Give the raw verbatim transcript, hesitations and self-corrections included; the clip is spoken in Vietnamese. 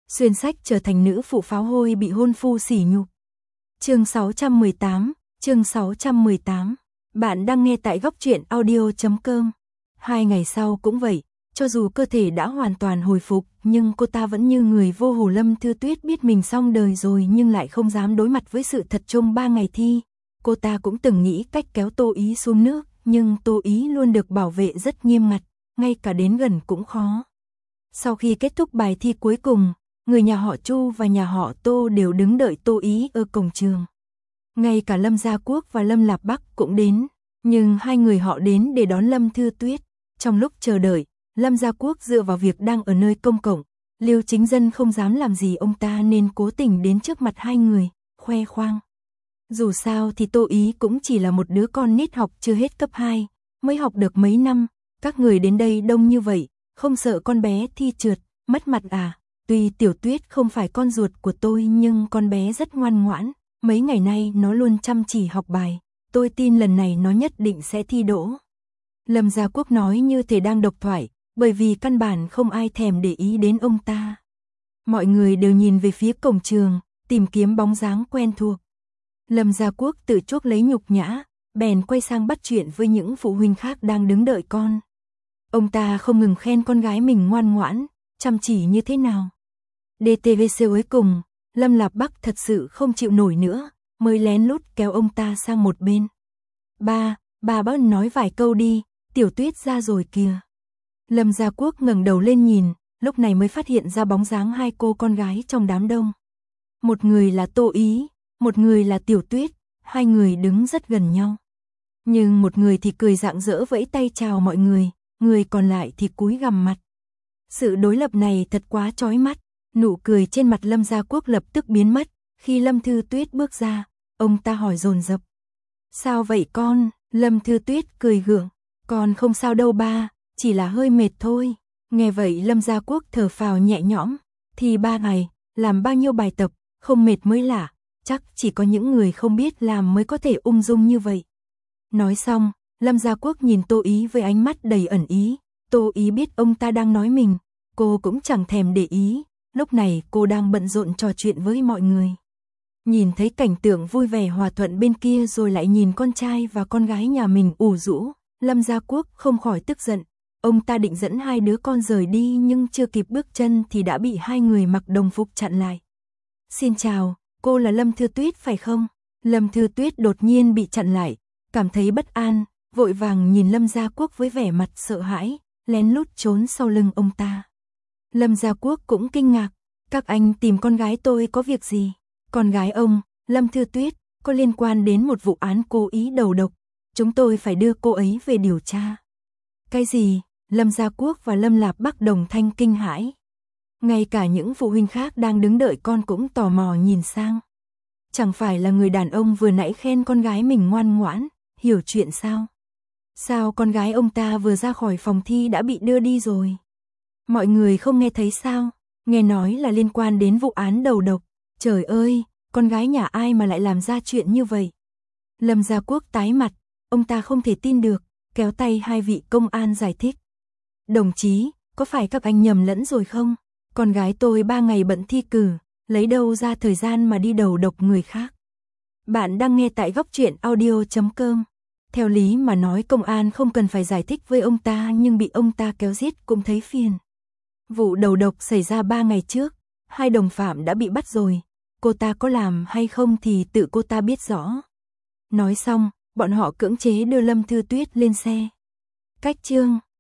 xuyên sách trở thành nữ phụ pháo hôi bị hôn phu sỉ nhục. Chương sáu trăm mười tám, chương sáu trăm mười tám. Bạn đang nghe tại góc truyện audio chấm com. Hai ngày sau cũng vậy, cho dù cơ thể đã hoàn toàn hồi phục, nhưng cô ta vẫn như người vô hù. Lâm Thư Tuyết biết mình xong đời rồi nhưng lại không dám đối mặt với sự thật. Trong ba ngày thi, cô ta cũng từng nghĩ cách kéo Tô Ý xuống nước, nhưng Tô Ý luôn được bảo vệ rất nghiêm ngặt, ngay cả đến gần cũng khó. Sau khi kết thúc bài thi cuối cùng, người nhà họ Chu và nhà họ Tô đều đứng đợi Tô Ý ở cổng trường. Ngay cả Lâm Gia Quốc và Lâm Lạp Bắc cũng đến, nhưng hai người họ đến để đón Lâm Thư Tuyết. Trong lúc chờ đợi, Lâm Gia Quốc dựa vào việc đang ở nơi công cộng, Lưu Chính Dân không dám làm gì ông ta nên cố tình đến trước mặt hai người, khoe khoang. Dù sao thì Tô Ý cũng chỉ là một đứa con nít học chưa hết cấp hai, mới học được mấy năm, các người đến đây đông như vậy, không sợ con bé thi trượt, mất mặt à? Tuy Tiểu Tuyết không phải con ruột của tôi nhưng con bé rất ngoan ngoãn, mấy ngày nay nó luôn chăm chỉ học bài, tôi tin lần này nó nhất định sẽ thi đỗ. Lâm Gia Quốc nói như thể đang độc thoại, bởi vì căn bản không ai thèm để ý đến ông ta. Mọi người đều nhìn về phía cổng trường, tìm kiếm bóng dáng quen thuộc. Lâm Gia Quốc tự chuốc lấy nhục nhã, bèn quay sang bắt chuyện với những phụ huynh khác đang đứng đợi con. Ông ta không ngừng khen con gái mình ngoan ngoãn, chăm chỉ như thế nào. đê tê vê xê cuối cùng, Lâm Lạp Bắc thật sự không chịu nổi nữa, mới lén lút kéo ông ta sang một bên. Ba, bà bác nói vài câu đi, Tiểu Tuyết ra rồi kìa. Lâm Gia Quốc ngẩng đầu lên nhìn, lúc này mới phát hiện ra bóng dáng hai cô con gái trong đám đông. Một người là Tô Ý, một người là Tiểu Tuyết, hai người đứng rất gần nhau. Nhưng một người thì cười rạng rỡ vẫy tay chào mọi người, người còn lại thì cúi gằm mặt. Sự đối lập này thật quá chói mắt, nụ cười trên mặt Lâm Gia Quốc lập tức biến mất, khi Lâm Thư Tuyết bước ra, ông ta hỏi dồn dập. Sao vậy con? Lâm Thư Tuyết cười gượng, con không sao đâu ba, chỉ là hơi mệt thôi. Nghe vậy Lâm Gia Quốc thở phào nhẹ nhõm, thì ba ngày, làm bao nhiêu bài tập, không mệt mới lạ, chắc chỉ có những người không biết làm mới có thể ung dung như vậy. Nói xong, Lâm Gia Quốc nhìn Tô Ý với ánh mắt đầy ẩn ý, Tô Ý biết ông ta đang nói mình, cô cũng chẳng thèm để ý, lúc này cô đang bận rộn trò chuyện với mọi người. Nhìn thấy cảnh tượng vui vẻ hòa thuận bên kia rồi lại nhìn con trai và con gái nhà mình ủ rũ, Lâm Gia Quốc không khỏi tức giận. Ông ta định dẫn hai đứa con rời đi nhưng chưa kịp bước chân thì đã bị hai người mặc đồng phục chặn lại. Xin chào, cô là Lâm Thư Tuyết phải không? Lâm Thư Tuyết đột nhiên bị chặn lại, cảm thấy bất an, vội vàng nhìn Lâm Gia Quốc với vẻ mặt sợ hãi, lén lút trốn sau lưng ông ta. Lâm Gia Quốc cũng kinh ngạc, các anh tìm con gái tôi có việc gì? Con gái ông, Lâm Thư Tuyết, có liên quan đến một vụ án cố ý đầu độc, chúng tôi phải đưa cô ấy về điều tra. Cái gì? Lâm Gia Quốc và Lâm Lạp Bắc đồng thanh kinh hãi. Ngay cả những phụ huynh khác đang đứng đợi con cũng tò mò nhìn sang. Chẳng phải là người đàn ông vừa nãy khen con gái mình ngoan ngoãn, hiểu chuyện sao? Sao con gái ông ta vừa ra khỏi phòng thi đã bị đưa đi rồi? Mọi người không nghe thấy sao? Nghe nói là liên quan đến vụ án đầu độc. Trời ơi, con gái nhà ai mà lại làm ra chuyện như vậy? Lâm Gia Quốc tái mặt, ông ta không thể tin được, kéo tay hai vị công an giải thích. Đồng chí, có phải các anh nhầm lẫn rồi không? Con gái tôi ba ngày bận thi cử, lấy đâu ra thời gian mà đi đầu độc người khác? Bạn đang nghe tại góc truyện audio chấm com. Theo lý mà nói công an không cần phải giải thích với ông ta nhưng bị ông ta kéo giết cũng thấy phiền. Vụ đầu độc xảy ra ba ngày trước, hai đồng phạm đã bị bắt rồi, cô ta có làm hay không thì tự cô ta biết rõ. Nói xong, bọn họ cưỡng chế đưa Lâm Thư Tuyết lên xe. Cách chương